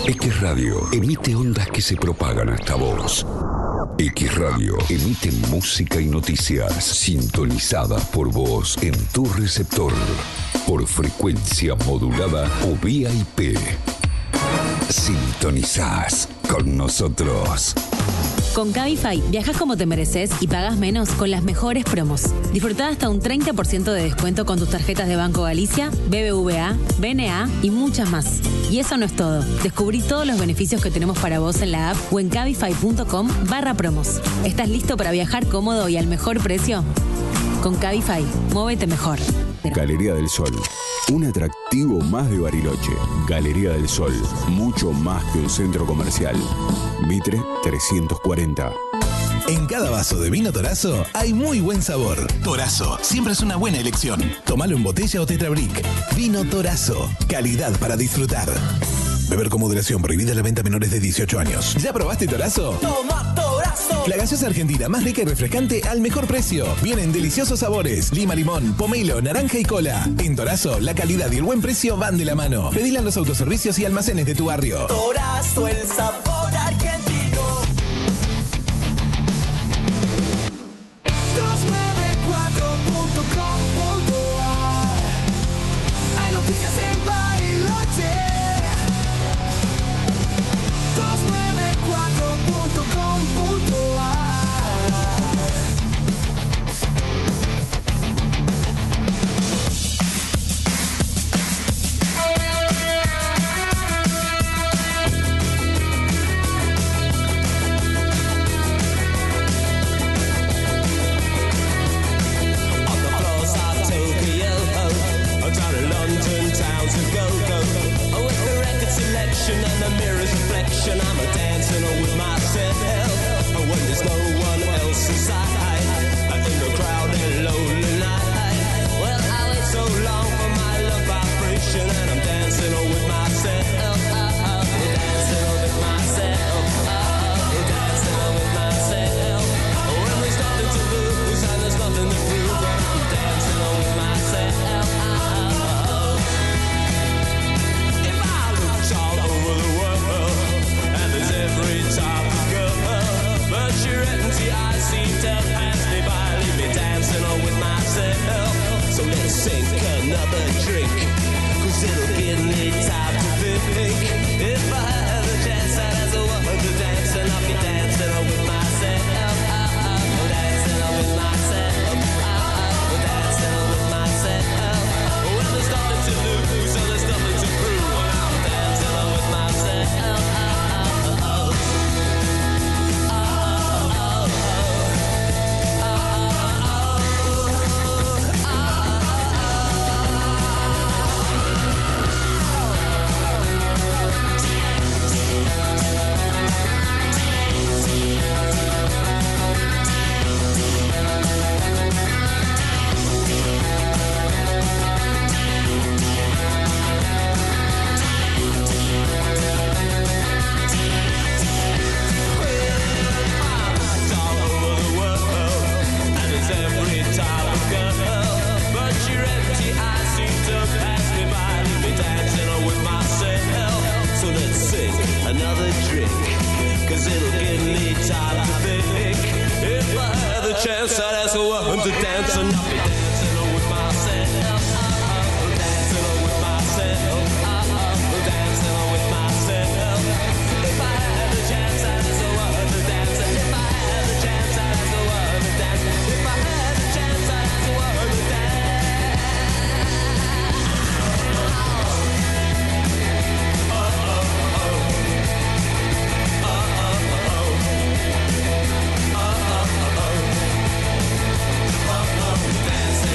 X Radio emite ondas que se propagan hasta vos. X Radio emite música y noticias sintonizadas por vos en tu receptor, por frecuencia modulada o vía IP. Sintonizás con nosotros. Con Cabify viajas como te mereces y pagas menos con las mejores promos. Disfrutá hasta un 30% de descuento con tus tarjetas de Banco Galicia, BBVA, BNA y muchas más. Y eso no es todo. Descubrí todos los beneficios que tenemos para vos en la app o en cabify.com/promos. ¿Estás listo para viajar cómodo y al mejor precio? Con Cabify, muévete mejor. Galería del Sol. Un atractivo más de Bariloche. Galería del Sol. Mucho más que un centro comercial. Mitre 340. En cada vaso de vino Torazo hay muy buen sabor. Torazo siempre es una buena elección. Tómalo en botella o tetrabric. Vino Torazo. Calidad para disfrutar. Beber con moderación. Prohibida la venta a menores de 18 años. ¿Ya probaste Torazo? ¡Toma Torazo! La gaseosa argentina más rica y refrescante al mejor precio. Vienen deliciosos sabores. Lima, limón, pomelo, naranja y cola. En Torazo, la calidad y el buen precio van de la mano. Pedila en los autoservicios y almacenes de tu barrio. Torazo, el sabor argentino. 294.com.ar. Hay noticias en Bariloche. 294.com.ar. And the mirror's reflection, I'm a dancing with myself. And when there's no one else inside, in the crowded lonely night. Well, I wait so long for my love vibration, and I'm dancing with myself. Dancing with myself. Dancing with myself. When there's nothing to lose and there's nothing to prove, I'm dancing with myself. Every time I go, but your empty eyes seem to pass me by, leave me dancing on with myself. So let's sink another drink, cause it'll give me time to think. If I had a chance, I'd as a woman to dance, and I'll be dancing on with myself. Dancing on with myself. Dancing on with myself. When there's nothing to lose, and there's nothing to prove, I'm dancing on with myself. Another drink, cause it'll give me time to think. If I had the chance, I'd ask a woman to dance, and I'll be dancing with myself. Dancing with myself. Dancing with myself. If I had the chance, I'd ask a woman to dance. If I had the chance, I'd ask a woman to dance. If I had the chance, I'd ask a woman to dance. Dance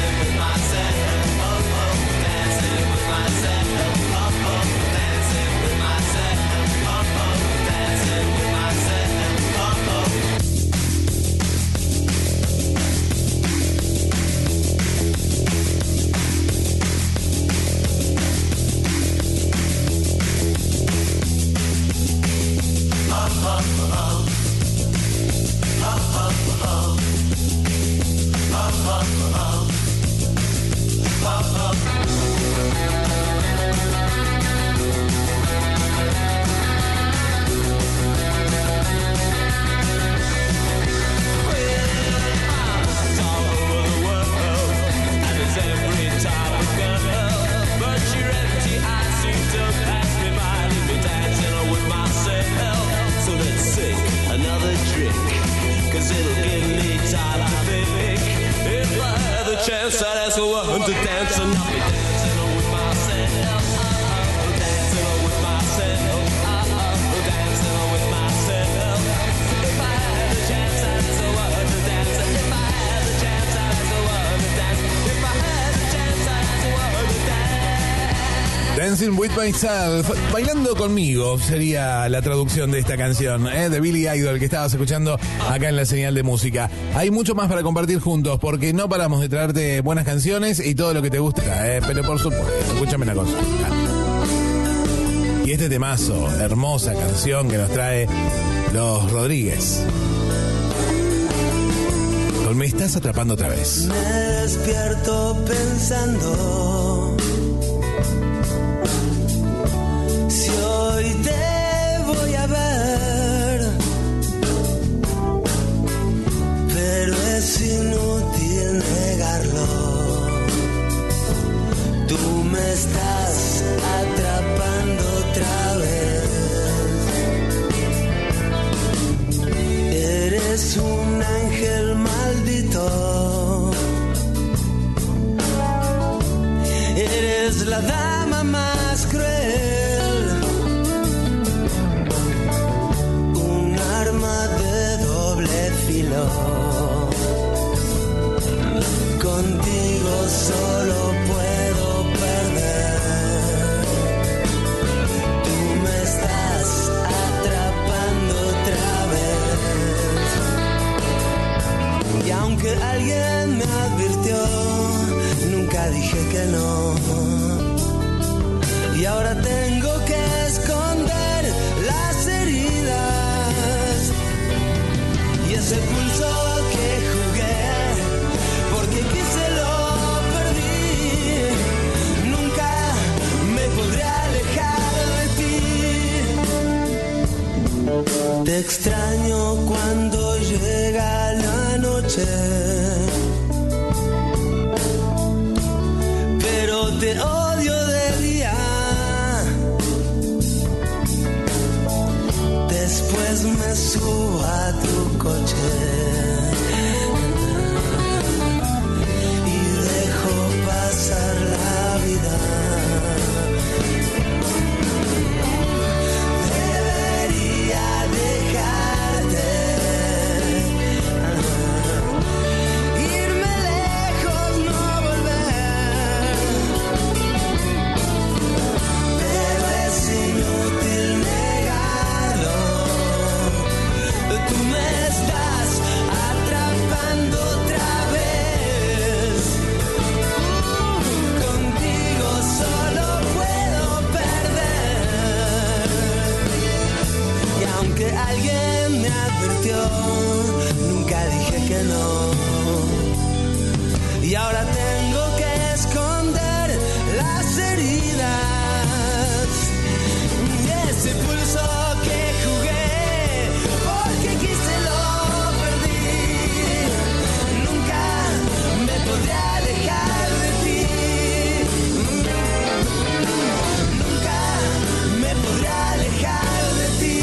want to dance and I'll be dancing with myself. Dancing with myself. Dancing with myself. If I had a chance, I'd so want to dance. If I had a chance, I'd so want to dance. If I had a chance, I'd so want to dance. Dancing with myself, bailando conmigo sería la traducción de esta canción, de Billy Idol, que estabas escuchando acá en la señal de música. Hay mucho más para compartir juntos, porque no paramos de traerte buenas canciones y todo lo que te gusta, pero por supuesto, escúchame una cosa. Y este temazo, hermosa canción que nos trae Los Rodríguez. Me estás atrapando otra vez. Me despierto pensando si hoy te voy a ver, pero es inútil negarlo. Tú me estás atrapando otra vez. Eres un ángel maldito. Eres la dama más cruel. Un arma de doble filo. Contigo solo puedo perder. Tú me estás atrapando otra vez. Y aunque alguien me advirtió, nunca dije que no. Y ahora tengo que esconder las heridas y ese pulso que jugué, porque quise lo perdí. Nunca me podré alejar de ti. Te extraño cuando llega la noche, pero te odio de día. Después me subo a tu coche y dejo pasar la vida. Debería dejarte, irme lejos, no volver. Pero es inútil negarlo. Tú me estás atrapando otra vez. Contigo solo puedo perder. Y aunque alguien me advirtió, nunca dije que no. Y ahora tengo que esconder las heridas y ese pulso que jugué, porque quise lo perdí. Nunca me podré alejar de ti. Nunca me podré alejar de ti.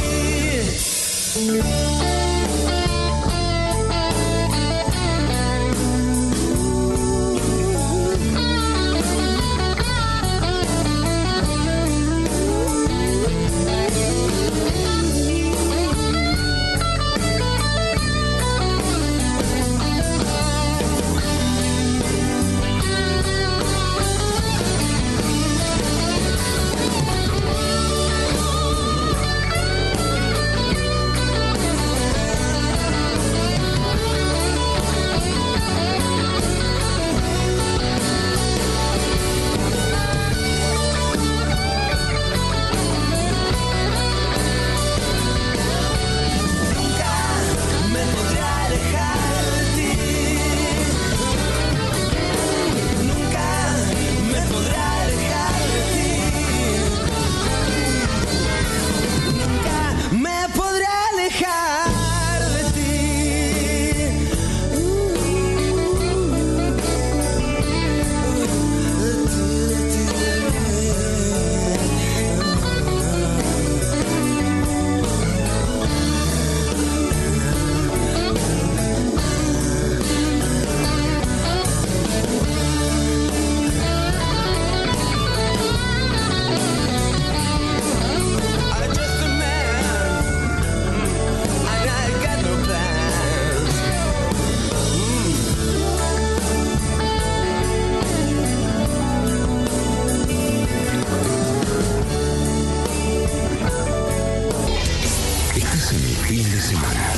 semana.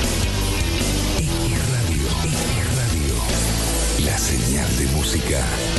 X Radio. La señal de música.